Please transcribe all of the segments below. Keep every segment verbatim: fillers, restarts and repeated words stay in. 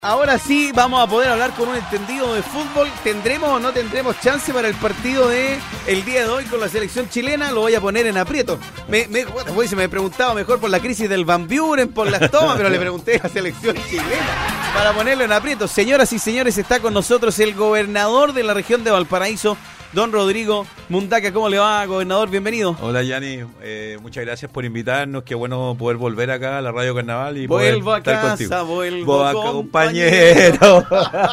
Ahora sí vamos a poder hablar con un entendido de fútbol. ¿Tendremos o no tendremos chance para el partido de el día de hoy con la selección chilena? Lo voy a poner en aprieto. Me, me, bueno, se me preguntaba mejor por la crisis del Van Buren, por las tomas, pero le pregunté a la selección chilena para ponerlo en aprieto. Señoras y señores, está con nosotros el gobernador de la región de Valparaíso, don Rodrigo Mundaca. ¿Cómo le va, gobernador? Bienvenido. Hola, Yanni. Eh, muchas gracias por invitarnos. Qué bueno poder volver acá a la Radio Carnaval y vuelvo poder a estar casa, contigo. Vuelvo a compañero.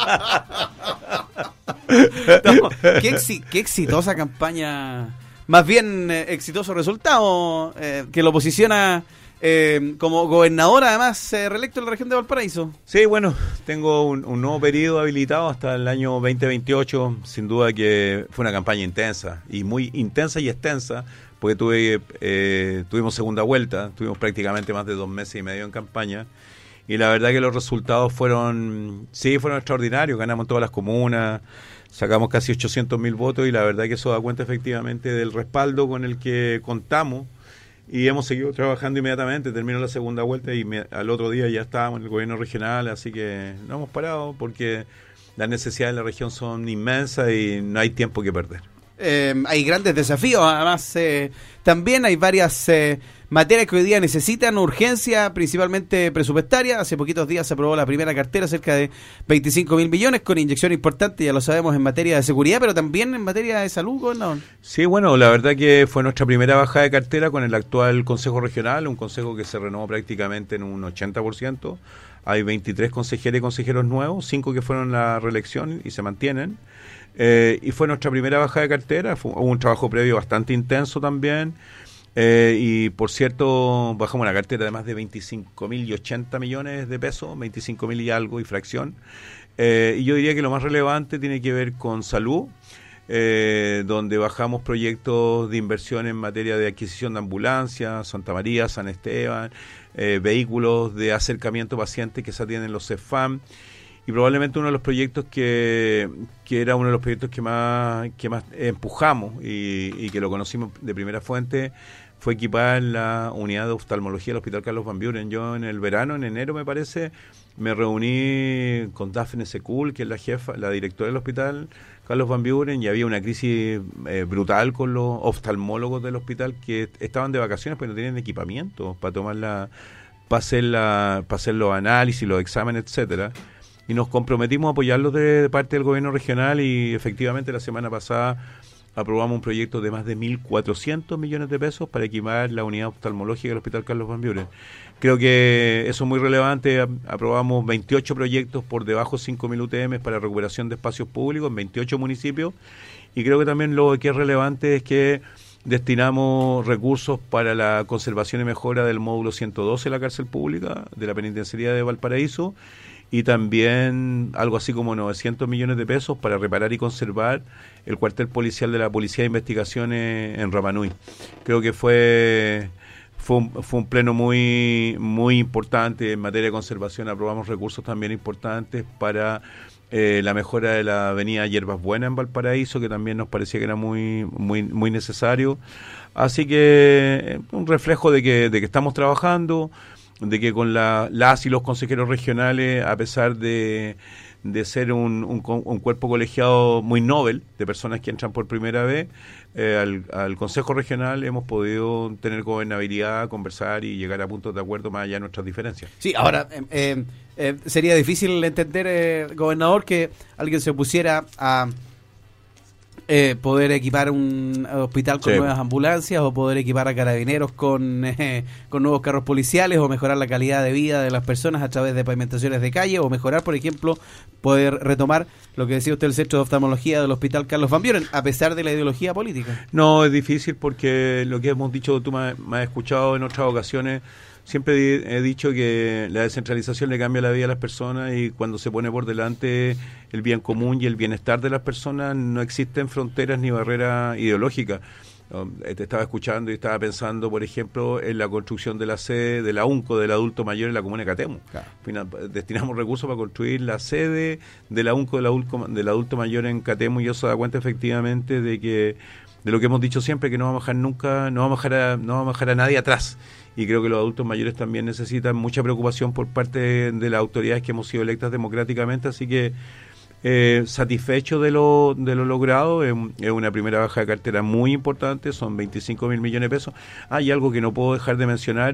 compañero. No, qué, exi- qué exitosa campaña, más bien eh, exitoso resultado eh, que lo posiciona eh, como gobernador, además eh, reelecto en la región de Valparaíso. Sí, bueno, tengo un, un nuevo periodo habilitado hasta el año veinte veintiocho. Sin duda que fue una campaña intensa, y muy intensa y extensa, porque tuve eh, tuvimos segunda vuelta, tuvimos prácticamente más de dos meses y medio en campaña, y la verdad que los resultados fueron, sí, fueron extraordinarios. Ganamos todas las comunas, sacamos casi ochocientos mil votos, y la verdad que eso da cuenta efectivamente del respaldo con el que contamos. Y hemos seguido trabajando inmediatamente. Terminó la segunda vuelta y me, al otro día ya estábamos en el gobierno regional, así que no hemos parado porque las necesidades de la región son inmensas y no hay tiempo que perder. Eh, hay grandes desafíos, además eh, también hay varias eh, materias que hoy día necesitan urgencia, principalmente presupuestaria. Hace poquitos días se aprobó la primera cartera, cerca de veinticinco mil millones, con inyección importante, ya lo sabemos, en materia de seguridad, pero también en materia de salud, gobernador. Sí, bueno, la verdad que fue nuestra primera bajada de cartera con el actual Consejo Regional, un consejo que se renovó prácticamente en un ochenta por ciento. Hay veintitrés consejeros y consejeros nuevos, cinco que fueron la reelección y se mantienen. Eh, y fue nuestra primera bajada de cartera. Fue un trabajo previo bastante intenso también. Eh, y por cierto, bajamos una cartera de más de veinticinco mil y ochenta millones de pesos, veinticinco mil y algo y fracción. Eh, y yo diría que lo más relevante tiene que ver con salud, eh, donde bajamos proyectos de inversión en materia de adquisición de ambulancias, Santa María, San Esteban, eh, vehículos de acercamiento a pacientes que se atienden en los CEFAM. Y probablemente uno de los proyectos que, que era uno de los proyectos que más que más empujamos y, y que lo conocimos de primera fuente fue equipar la unidad de oftalmología del Hospital Carlos Van Buren. Yo en el verano, en enero me parece, me reuní con Dafne Secul, que es la jefa, la directora del Hospital Carlos Van Buren, y había una crisis eh, brutal con los oftalmólogos del hospital que estaban de vacaciones porque no tenían equipamiento para tomar la, para hacer la, para hacer los análisis, los exámenes, etcétera. Y nos comprometimos a apoyarlos de, de parte del gobierno regional, y efectivamente la semana pasada aprobamos un proyecto de más de mil cuatrocientos millones de pesos para equipar la unidad oftalmológica del Hospital Carlos Van Buren. Creo que eso es muy relevante. Aprobamos veintiocho proyectos por debajo de cinco mil U T M para recuperación de espacios públicos en veintiocho municipios, y creo que también lo que es relevante es que destinamos recursos para la conservación y mejora del módulo ciento doce de la cárcel pública de la penitenciaría de Valparaíso, y también algo así como novecientos millones de pesos para reparar y conservar el cuartel policial de la Policía de Investigaciones en Rapanui. Creo que fue fue un, fue un pleno muy muy importante en materia de conservación. Aprobamos recursos también importantes para eh, la mejora de la avenida Hierbas Buenas en Valparaíso, que también nos parecía que era muy muy muy necesario. Así que un reflejo de que de que estamos trabajando, de que con la, las y los consejeros regionales, a pesar de, de ser un, un, un cuerpo colegiado muy noble, de personas que entran por primera vez, eh, al, al Consejo Regional hemos podido tener gobernabilidad, conversar y llegar a puntos de acuerdo más allá de nuestras diferencias. Sí, ahora, eh, eh, eh, sería difícil entender, eh, gobernador, que alguien se opusiera a Eh, poder equipar un hospital con sí. nuevas ambulancias, o poder equipar a carabineros con eh, con nuevos carros policiales, o mejorar la calidad de vida de las personas a través de pavimentaciones de calle, o mejorar, por ejemplo, poder retomar lo que decía usted, el centro de oftalmología del Hospital Carlos Van Buren, a pesar de la ideología política. No, es difícil porque lo que hemos dicho, tú me, me has escuchado en otras ocasiones. Siempre he dicho que la descentralización le cambia la vida a las personas, y cuando se pone por delante el bien común y el bienestar de las personas, no existen fronteras ni barreras ideológicas. Te estaba escuchando y estaba pensando, por ejemplo, en la construcción de la sede de la UNCO, del adulto mayor en la comuna de Catemu. Claro. Destinamos recursos para construir la sede de la UNCO del adulto, del adulto mayor en Catemu, y eso da cuenta efectivamente de que de lo que hemos dicho siempre, que no vamos a dejar nunca, no vamos a dejar a, no vamos a dejar a nadie atrás. Y creo que los adultos mayores también necesitan mucha preocupación por parte de, de las autoridades que hemos sido electas democráticamente, así que eh, satisfecho de lo, de lo logrado. Es, es una primera baja de cartera muy importante, son veinticinco mil millones de pesos. Ah, y algo que no puedo dejar de mencionar,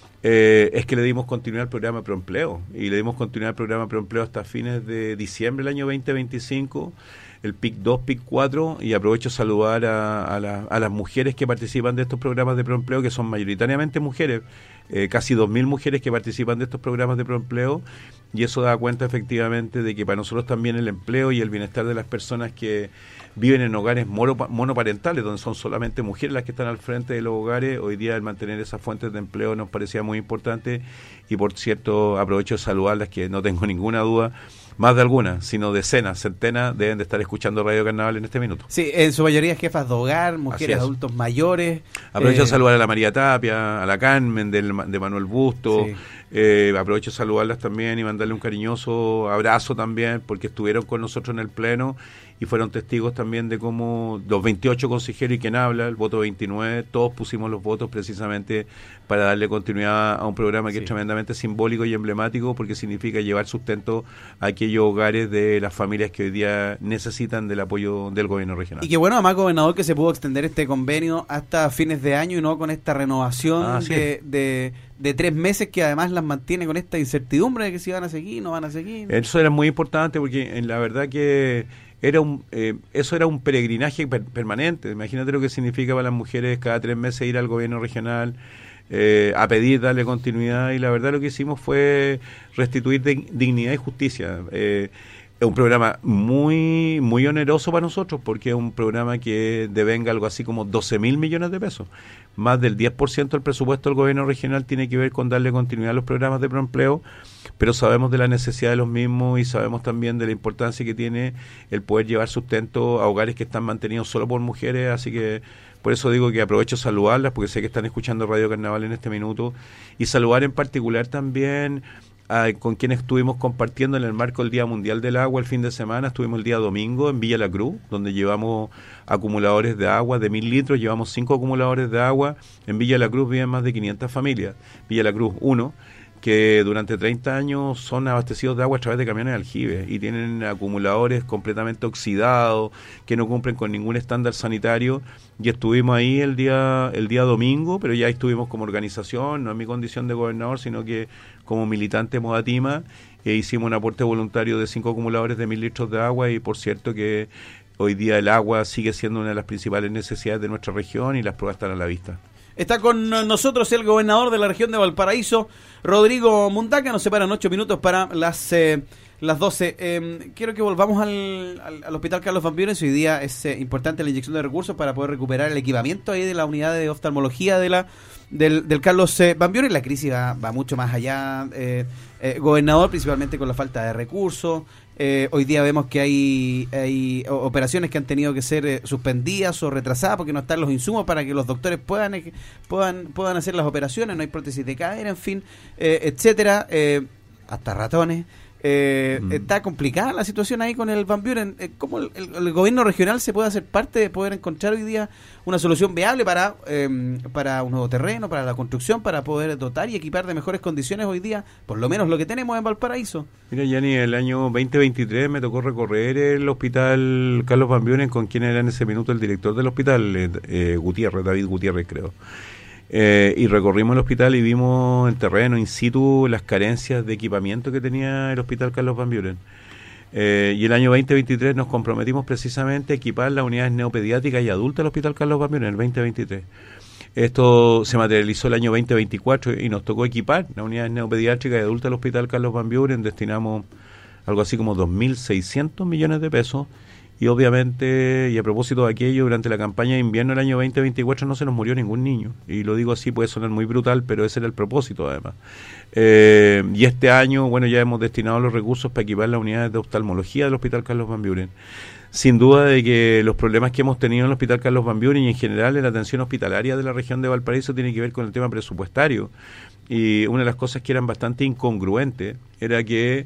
eh, es que le dimos continuidad al programa Proempleo, y le dimos continuidad al programa Proempleo hasta fines de diciembre del año veinte veinticinco, el P I C dos, P I C cuatro, y aprovecho saludar a, a, la, a las mujeres que participan de estos programas de proempleo, que son mayoritariamente mujeres, eh, casi dos mil mujeres que participan de estos programas de proempleo, y eso da cuenta efectivamente de que para nosotros también el empleo y el bienestar de las personas que viven en hogares monoparentales, donde son solamente mujeres las que están al frente de los hogares, hoy día el mantener esas fuentes de empleo nos parecía muy importante, y por cierto aprovecho de saludarlas, que no tengo ninguna duda, más de algunas, sino decenas, centenas deben de estar escuchando Radio Carnaval en este minuto. Sí, en su mayoría jefas de hogar, mujeres, adultos mayores. Aprovecho eh... de saludar a la María Tapia, a la Carmen del, de Manuel Busto. Sí. Eh, aprovecho de saludarlas también y mandarle un cariñoso abrazo también, porque estuvieron con nosotros en el pleno y fueron testigos también de cómo los veintiocho consejeros y quien habla, el voto veintinueve, todos pusimos los votos precisamente para darle continuidad a un programa que sí. es tremendamente simbólico y emblemático, porque significa llevar sustento a aquellos hogares de las familias que hoy día necesitan del apoyo del gobierno regional. Y qué bueno, además, gobernador, que se pudo extender este convenio hasta fines de año y no con esta renovación ah, sí. de, de, de tres meses, que además las mantiene con esta incertidumbre de que si van a seguir, no van a seguir. Eso era muy importante, porque en la verdad que era un eh, eso era un peregrinaje per permanente. Imagínate lo que significa para las mujeres cada tres meses ir al gobierno regional eh, a pedir darle continuidad, y la verdad lo que hicimos fue restituir de, dignidad y justicia. Eh, es un programa muy muy oneroso para nosotros, porque es un programa que devenga algo así como doce mil millones de pesos. Más del diez por ciento del presupuesto del gobierno regional tiene que ver con darle continuidad a los programas de proempleo, pero sabemos de la necesidad de los mismos y sabemos también de la importancia que tiene el poder llevar sustento a hogares que están mantenidos solo por mujeres, así que por eso digo que aprovecho saludarlas, porque sé que están escuchando Radio Carnaval en este minuto, y saludar en particular también a, con quienes estuvimos compartiendo en el marco del Día Mundial del Agua el fin de semana. Estuvimos el día domingo en Villa La Cruz, donde llevamos acumuladores de agua de mil litros, llevamos cinco acumuladores de agua. En Villa La Cruz viven más de quinientas familias. Villa La Cruz uno, que durante treinta años son abastecidos de agua a través de camiones de aljibe, y tienen acumuladores completamente oxidados, que no cumplen con ningún estándar sanitario, y estuvimos ahí el día el día domingo, pero ya estuvimos como organización, no en mi condición de gobernador, sino que como militante Modatima, e hicimos un aporte voluntario de cinco acumuladores de mil litros de agua, y por cierto que hoy día el agua sigue siendo una de las principales necesidades de nuestra región, y las pruebas están a la vista. Está con nosotros el gobernador de la región de Valparaíso, Rodrigo Mundaca. Nos separan ocho minutos para las eh, las doce. Eh, quiero que volvamos al, al, al Hospital Carlos Van Buren. Hoy día es eh, importante la inyección de recursos para poder recuperar el equipamiento ahí de la unidad de oftalmología de la del, del Carlos eh, Van Buren. La crisis va, va mucho más allá, eh, eh, gobernador, principalmente con la falta de recursos. Eh, hoy día vemos que hay, hay operaciones que han tenido que ser eh, suspendidas o retrasadas porque no están los insumos para que los doctores puedan eh, puedan puedan hacer las operaciones, no hay prótesis de cadera, en fin, eh, etcétera, eh, hasta ratones. Eh, mm. Está complicada la situación ahí con el Van Buren. Eh, ¿Cómo el, el, el gobierno regional se puede hacer parte de poder encontrar hoy día una solución viable para eh, para un nuevo terreno, para la construcción, para poder dotar y equipar de mejores condiciones hoy día, por lo menos lo que tenemos en Valparaíso? Mira, Yanni, el año veinte veintitrés me tocó recorrer el hospital Carlos Van Buren con quien era en ese minuto el director del hospital, eh, eh, Gutiérrez, David Gutiérrez creo. Eh, y recorrimos el hospital y vimos en terreno, in situ, las carencias de equipamiento que tenía el hospital Carlos Van Buren. Eh, y el año veinte veintitrés nos comprometimos precisamente a equipar las unidades neopediátricas y adultas del hospital Carlos Van Buren, el veinte veintitrés. Esto se materializó el año veinte veinticuatro y nos tocó equipar las unidades neopediátricas y adultas del hospital Carlos Van Buren. Destinamos algo así como dos mil seiscientos millones de pesos. Y obviamente, y a propósito de aquello, durante la campaña de invierno del año veinte veinticuatro no se nos murió ningún niño. Y lo digo así, puede sonar muy brutal, pero ese era el propósito además. Eh, y este año, bueno, ya hemos destinado los recursos para equipar las unidades de oftalmología del Hospital Carlos Van Buren. Sin duda de que los problemas que hemos tenido en el Hospital Carlos Van Buren y en general en la atención hospitalaria de la región de Valparaíso tiene que ver con el tema presupuestario. Y una de las cosas que eran bastante incongruentes era que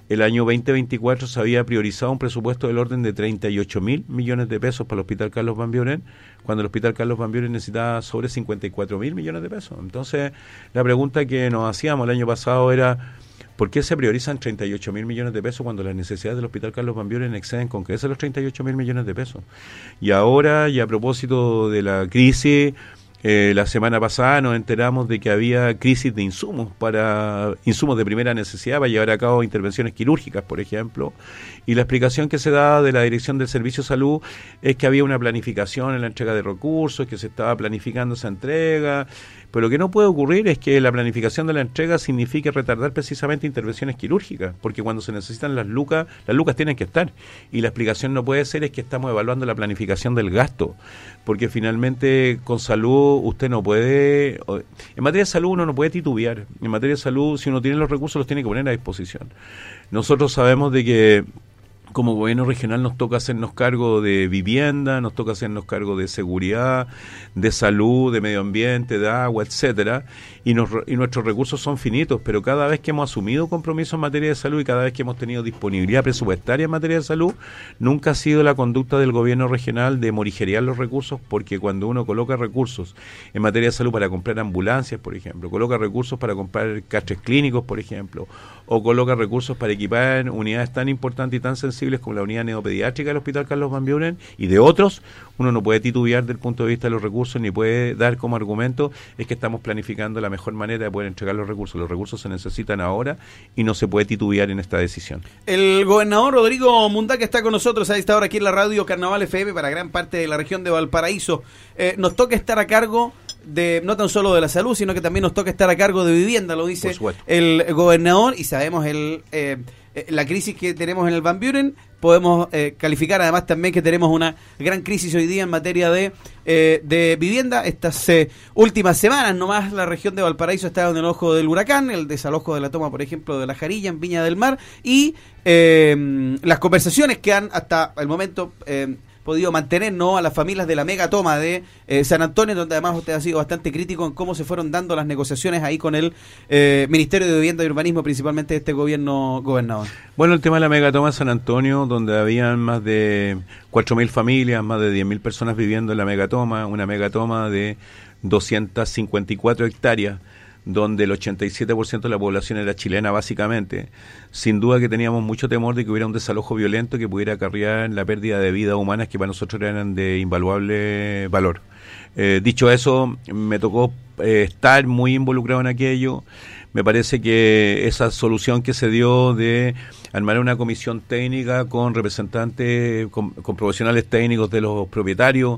el año veinte veinticuatro se había priorizado un presupuesto del orden de treinta y ocho mil millones de pesos para el Hospital Carlos Van Buren, cuando el Hospital Carlos Van Buren necesitaba sobre cincuenta y cuatro mil millones de pesos. Entonces, la pregunta que nos hacíamos el año pasado era, ¿por qué se priorizan treinta y ocho mil millones de pesos cuando las necesidades del Hospital Carlos Van Buren exceden con creces los treinta y ocho mil millones de pesos? Y ahora, y a propósito de la crisis, eh, la semana pasada nos enteramos de que había crisis de insumos, para insumos de primera necesidad para llevar a cabo intervenciones quirúrgicas, por ejemplo. Y la explicación que se da de la Dirección del Servicio de Salud es que había una planificación en la entrega de recursos, que se estaba planificando esa entrega. Pero lo que no puede ocurrir es que la planificación de la entrega signifique retardar precisamente intervenciones quirúrgicas, porque cuando se necesitan las lucas, las lucas tienen que estar. Y la explicación no puede ser es que estamos evaluando la planificación del gasto, porque finalmente con salud usted no puede, en materia de salud uno no puede titubear. En materia de salud, si uno tiene los recursos, los tiene que poner a disposición. Nosotros sabemos de que como gobierno regional nos toca hacernos cargo de vivienda, nos toca hacernos cargo de seguridad, de salud, de medio ambiente, de agua, etcétera, y, nos, y nuestros recursos son finitos, pero cada vez que hemos asumido compromisos en materia de salud y cada vez que hemos tenido disponibilidad presupuestaria en materia de salud, nunca ha sido la conducta del gobierno regional de morigerear los recursos, porque cuando uno coloca recursos en materia de salud para comprar ambulancias, por ejemplo, coloca recursos para comprar castres clínicos, por ejemplo, o coloca recursos para equipar unidades tan importantes y tan sensibles como la unidad neopediátrica del Hospital Carlos Van Buren y de otros, uno no puede titubear desde el punto de vista de los recursos, ni puede dar como argumento es que estamos planificando la mejor manera de poder entregar los recursos. Los recursos se necesitan ahora y no se puede titubear en esta decisión. El gobernador Rodrigo Mundaca está con nosotros a esta hora aquí en la radio Carnaval F M para gran parte de la región de Valparaíso. Eh, nos toca estar a cargo de no tan solo de la salud, sino que también nos toca estar a cargo de vivienda, lo dice el gobernador, y sabemos el eh, la crisis que tenemos en el Van Buren. Podemos eh, calificar además también que tenemos una gran crisis hoy día en materia de eh, de vivienda. Estas eh, últimas semanas nomás la región de Valparaíso ha estado en el ojo del huracán, el desalojo de la toma, por ejemplo, de La Jarilla en Viña del Mar, y eh, las conversaciones que han hasta el momento eh, podido mantener, ¿no?, a las familias de la mega toma de eh, San Antonio, donde además usted ha sido bastante crítico en cómo se fueron dando las negociaciones ahí con el eh, Ministerio de Vivienda y Urbanismo, principalmente de este gobierno gobernador. Bueno, el tema de la mega toma de San Antonio, donde habían más de cuatro mil familias, más de diez mil personas viviendo en la mega toma, una mega toma de doscientas cincuenta y cuatro hectáreas, donde el ochenta y siete por ciento de la población era chilena básicamente. Sin duda que teníamos mucho temor de que hubiera un desalojo violento que pudiera acarrear la pérdida de vidas humanas que para nosotros eran de invaluable valor. Eh, dicho eso, me tocó eh, estar muy involucrado en aquello. Me parece que esa solución que se dio de armar una comisión técnica con representantes, con, con profesionales técnicos de los propietarios,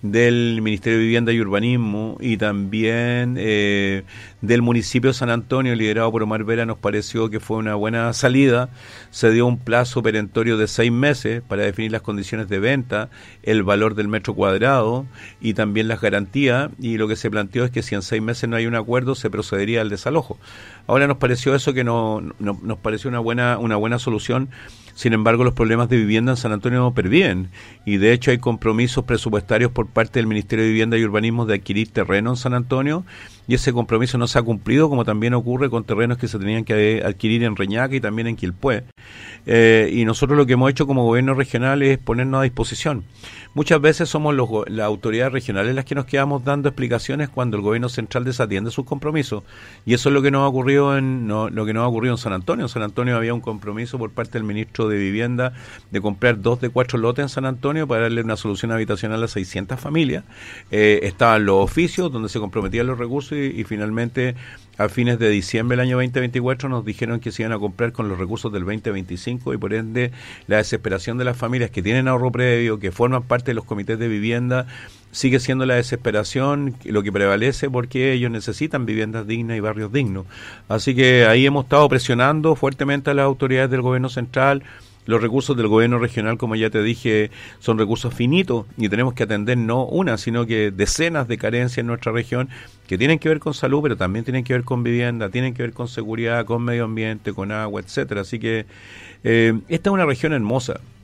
del Ministerio de Vivienda y Urbanismo y también eh, del municipio de San Antonio, liderado por Omar Vera, nos pareció que fue una buena salida. Se dio un plazo perentorio de seis meses para definir las condiciones de venta, el valor del metro cuadrado y también las garantías, y lo que se planteó es que si en seis meses no hay un acuerdo se procedería al desalojo. Ahora nos pareció eso que no, no nos pareció una buena una buena solución. Sin embargo, los problemas de vivienda en San Antonio perviven y de hecho hay compromisos presupuestarios por parte del Ministerio de Vivienda y Urbanismo de adquirir terreno en San Antonio, y ese compromiso no se ha cumplido, como también ocurre con terrenos que se tenían que adquirir en Reñaca y también en Quilpué. Eh, y nosotros lo que hemos hecho como gobierno regional es ponernos a disposición. Muchas veces somos los, las autoridades regionales las que nos quedamos dando explicaciones cuando el gobierno central desatiende sus compromisos, y eso es lo que nos ha ocurrido en no, lo que nos ha ocurrido en San Antonio. En San Antonio había un compromiso por parte del ministro de Vivienda de comprar dos de cuatro lotes en San Antonio para darle una solución habitacional a seiscientas familias. Eh, estaban los oficios donde se comprometían los recursos y, y finalmente a fines de diciembre del año veinte veinticuatro nos dijeron que se iban a comprar con los recursos del veinte veinticinco, y por ende la desesperación de las familias que tienen ahorro previo, que forman parte de los comités de vivienda, sigue siendo la desesperación lo que prevalece, porque ellos necesitan viviendas dignas y barrios dignos. Así que ahí hemos estado presionando fuertemente a las autoridades del gobierno central. Los recursos del gobierno regional, como ya te dije, son recursos finitos y tenemos que atender no una, sino que decenas de carencias en nuestra región que tienen que ver con salud, pero también tienen que ver con vivienda, tienen que ver con seguridad, con medio ambiente, con agua, etcétera. Así que eh, esta es una región hermosa.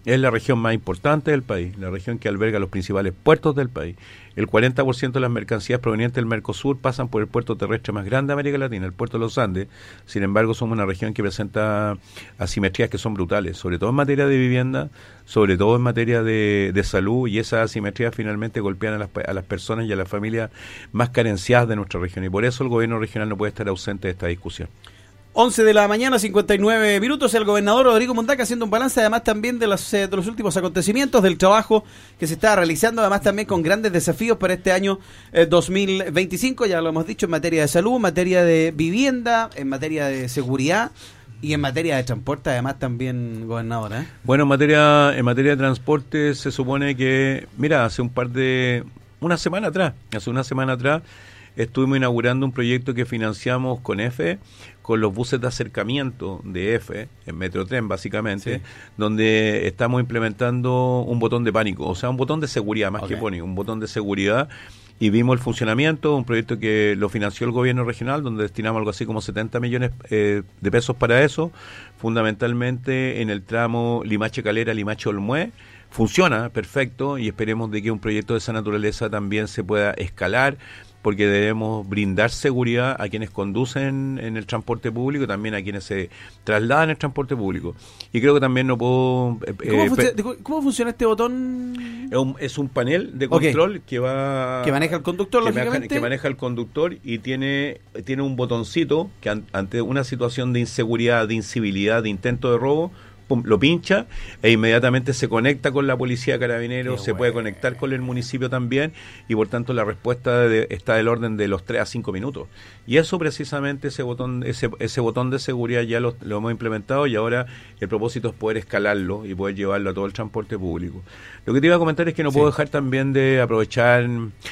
Es la región más importante del país, la región que alberga los principales puertos del país. El cuarenta por ciento de las mercancías provenientes del Mercosur pasan por el puerto terrestre más grande de América Latina, el puerto de los Andes. Sin embargo, somos una región que presenta asimetrías que son brutales, sobre todo en materia de vivienda, sobre todo en materia de, de salud, y esas asimetrías finalmente golpean a las, a las personas y a las familias más carenciadas de nuestra región. Y por eso el gobierno regional no puede estar ausente de esta discusión. once de la mañana, cincuenta y nueve minutos, el gobernador Rodrigo Mundaca haciendo un balance además también de los, eh, de los últimos acontecimientos, del trabajo que se está realizando, además también con grandes desafíos para este año eh, dos mil veinticinco, ya lo hemos dicho, en materia de salud, en materia de vivienda, en materia de seguridad y en materia de transporte, además también, gobernador. ¿eh? Bueno, en materia, en materia de transporte se supone que, mira, hace un par de, una semana atrás, hace una semana atrás, estuvimos inaugurando un proyecto que financiamos con E F E, con los buses de acercamiento de E F E, en Metrotren básicamente, sí. donde estamos implementando un botón de pánico, o sea, un botón de seguridad, más okay. que pone, un botón de seguridad, y vimos el funcionamiento, un proyecto que lo financió el gobierno regional, donde destinamos algo así como setenta millones eh, de pesos para eso, fundamentalmente en el tramo Limache-Calera, Limache-Olmué. Funciona perfecto y esperemos de que un proyecto de esa naturaleza también se pueda escalar, porque debemos brindar seguridad a quienes conducen en el transporte público y también a quienes se trasladan en el transporte público. Y creo que también no puedo... Eh, ¿Cómo, funciona, ¿Cómo funciona este botón? Es un, es un panel de control okay. que va... Que maneja el conductor, que lógicamente. Maneja, que maneja el conductor y tiene, tiene un botoncito que an, ante una situación de inseguridad, de incivilidad, de intento de robo, pum, lo pincha e inmediatamente se conecta con la policía Carabineros, Qué se bueno. puede conectar con el municipio también y por tanto la respuesta de, está del orden de los tres a cinco minutos. Y eso precisamente, ese botón ese, ese botón de seguridad ya lo, lo hemos implementado y ahora el propósito es poder escalarlo y poder llevarlo a todo el transporte público. Lo que te iba a comentar es que no sí. puedo dejar también de aprovechar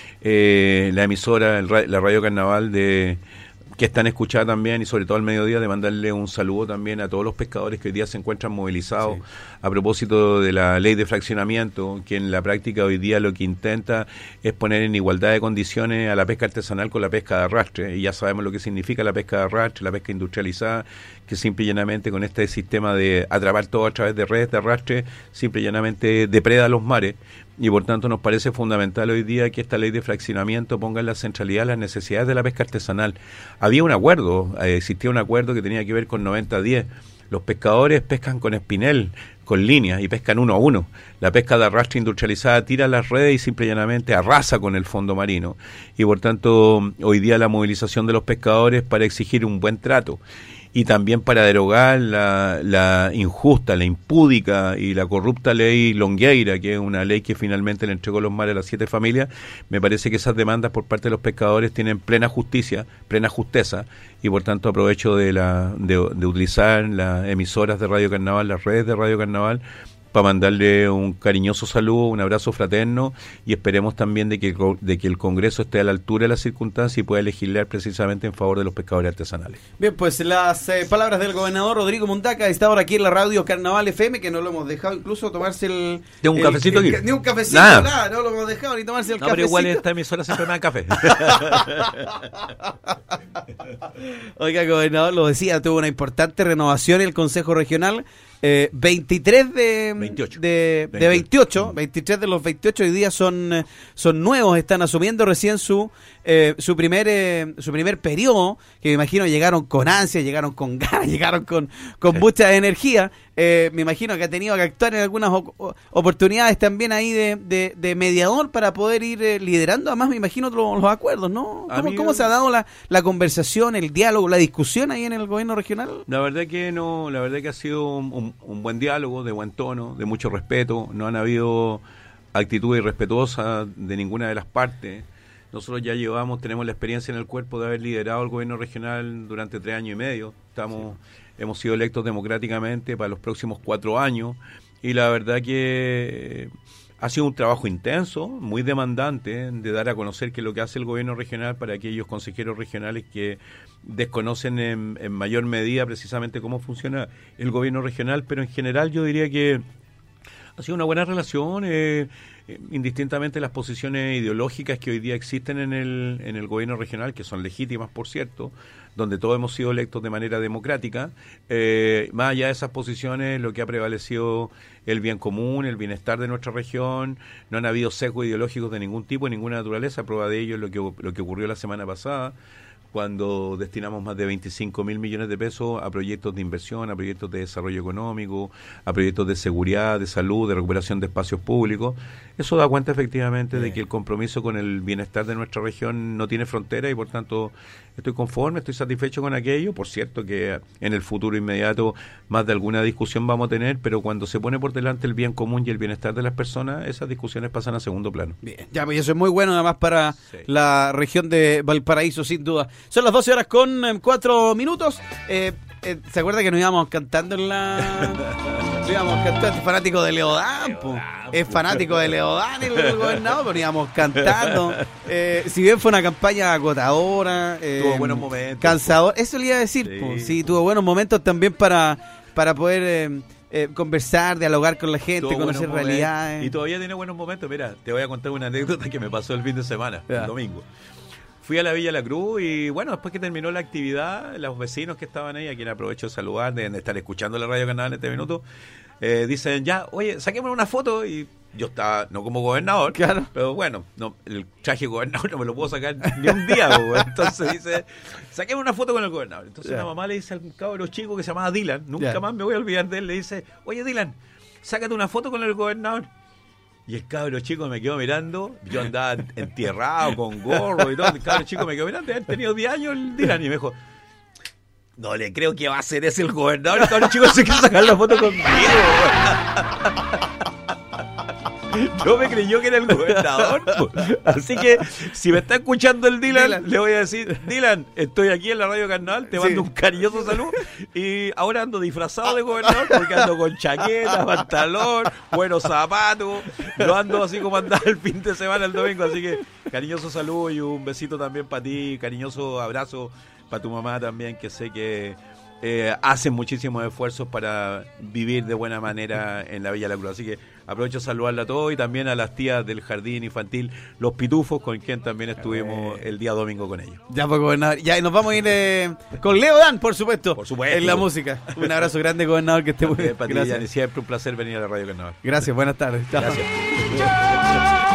eh, la emisora, el, la Radio Carnaval de... que están escuchadas también y sobre todo al mediodía, de mandarle un saludo también a todos los pescadores que hoy día se encuentran movilizados sí. a propósito de la ley de fraccionamiento, que en la práctica hoy día lo que intenta es poner en igualdad de condiciones a la pesca artesanal con la pesca de arrastre, y ya sabemos lo que significa la pesca de arrastre, la pesca industrializada, que simple y llanamente con este sistema de atrapar todo a través de redes de arrastre, simple y llanamente depreda los mares. Y por tanto nos parece fundamental hoy día que esta ley de fraccionamiento ponga en la centralidad las necesidades de la pesca artesanal. Había un acuerdo, eh, existía un acuerdo que tenía que ver con noventa a diez. Los pescadores pescan con espinel, con líneas, y pescan uno a uno. La pesca de arrastre industrializada tira las redes y simple y llanamente arrasa con el fondo marino. Y por tanto hoy día la movilización de los pescadores para exigir un buen trato y también para derogar la, la injusta, la impúdica y la corrupta ley Longueira, que es una ley que finalmente le entregó los mares a las siete familias. Me parece que esas demandas por parte de los pescadores tienen plena justicia, plena justeza, y por tanto aprovecho de, la, de, de utilizar las emisoras de Radio Carnaval, las redes de Radio Carnaval, para mandarle un cariñoso saludo, un abrazo fraterno, y esperemos también de que, de que el Congreso esté a la altura de las circunstancias y pueda legislar precisamente en favor de los pescadores artesanales. Bien, pues las eh, palabras del gobernador Rodrigo Mundaca, está ahora aquí en la radio Carnaval F M, que no lo hemos dejado incluso tomarse el... ¿De un el, cafecito el, aquí? el, Ni un cafecito, nada. nada, no lo hemos dejado ni tomarse el no, cafecito. Pero igual esta emisora siempre me da café. Oiga, gobernador, lo decía, tuvo una importante renovación el Consejo Regional. Eh, veintitrés de veintiocho. De, de veintiocho, veintitrés de los veintiocho hoy día son, son nuevos, están asumiendo recién su eh, su primer eh, su primer periodo, que me imagino llegaron con ansia, llegaron con ganas, llegaron con, con sí. mucha energía. Eh, me imagino que ha tenido que actuar en algunas o, oportunidades también ahí de, de, de mediador para poder ir eh, liderando, además me imagino los, los acuerdos, ¿no? ¿Cómo, mí, ¿Cómo se ha dado la, la conversación, el diálogo, la discusión ahí en el gobierno regional? La verdad que no, la verdad que ha sido un, un, un buen diálogo, de buen tono, de mucho respeto, no han habido actitud irrespetuosa de ninguna de las partes. Nosotros ya llevamos, tenemos la experiencia en el cuerpo de haber liderado el gobierno regional durante tres años y medio. Estamos, sí. hemos sido electos democráticamente para los próximos cuatro años y la verdad que ha sido un trabajo intenso, muy demandante, de dar a conocer qué es lo que hace el gobierno regional para aquellos consejeros regionales que desconocen en, en mayor medida precisamente cómo funciona el gobierno regional, pero en general yo diría que ha sido una buena relación. Eh, eh, indistintamente las posiciones ideológicas que hoy día existen en el, en el gobierno regional, que son legítimas, por cierto, donde todos hemos sido electos de manera democrática, eh, más allá de esas posiciones, lo que ha prevalecido el bien común, el bienestar de nuestra región, no han habido sesgos ideológicos de ningún tipo, de ninguna naturaleza. Prueba de ello es lo que, lo que ocurrió la semana pasada, cuando destinamos más de veinticinco mil millones de pesos a proyectos de inversión, a proyectos de desarrollo económico, a proyectos de seguridad, de salud, de recuperación de espacios públicos. Eso da cuenta efectivamente Bien. de que el compromiso con el bienestar de nuestra región no tiene frontera y por tanto estoy conforme, estoy satisfecho con aquello. Por cierto que en el futuro inmediato más de alguna discusión vamos a tener, pero cuando se pone por delante el bien común y el bienestar de las personas, esas discusiones pasan a segundo plano. Bien, ya, pues eso es muy bueno además para sí. la región de Valparaíso, sin duda. Son las doce horas con eh, cuatro minutos. Eh, eh, ¿Se acuerda que nos íbamos cantando en la... nos íbamos cantando, es fanático de Leodán, po. Es fanático de Leodán el gobernador, pero íbamos cantando. Eh, si bien fue una campaña agotadora, eh, tuvo buenos momentos. Cansador, eso le iba a decir, sí, po. Sí, tuvo buenos momentos también para, para poder... Eh, Eh, conversar, dialogar con la gente, Tuvo conocer realidades. Y todavía tiene buenos momentos. Mira, te voy a contar una anécdota que me pasó el fin de semana, yeah. el domingo. Fui a la Villa La Cruz y bueno, después que terminó la actividad, los vecinos que estaban ahí, a quien aprovecho de saludar, deben de estar escuchando la Radio Carnaval en este minuto, eh, dicen ya, oye, saquemos una foto. Y yo estaba, no como gobernador, claro. pero bueno, no, el traje de gobernador no me lo puedo sacar ni un día, entonces dice, saquemos una foto con el gobernador. Entonces yeah. la mamá le dice al cabro chico que se llamaba Dylan, nunca yeah. más me voy a olvidar de él, le dice, oye Dylan, sácate una foto con el gobernador. Y el cabro chico me quedó mirando, yo andaba entierrado con gorro y todo, el cabro chico me quedó mirando, había tenido diez años el Dylan, y me dijo, no le creo que va a ser ese el gobernador. El cabro chico se quiere sacar la foto conmigo. No me creyó que era el gobernador. Así que si me está escuchando el Dylan, Dylan, le voy a decir, Dylan, estoy aquí en la Radio Carnaval, te mando sí. un cariñoso saludo. Y ahora ando disfrazado de gobernador porque ando con chaqueta, pantalón, buenos zapatos. Lo ando así como andaba el fin de semana el domingo. Así que cariñoso saludo y un besito también para ti, cariñoso abrazo para tu mamá también, que sé que eh, hacen muchísimos esfuerzos para vivir de buena manera en la Villa La Cruz. Así que aprovecho de saludarla a todos y también a las tías del jardín infantil Los Pitufos, con quien también estuvimos el día domingo con ellos. Ya, pues, gobernador. Ya, y nos vamos a ir eh, con Leodán, por supuesto. Por supuesto. En la música. Un abrazo grande, gobernador, que esté muy bien. Gracias. Siempre un placer venir a la Radio Carnaval. Gracias, buenas tardes. Chao. Gracias.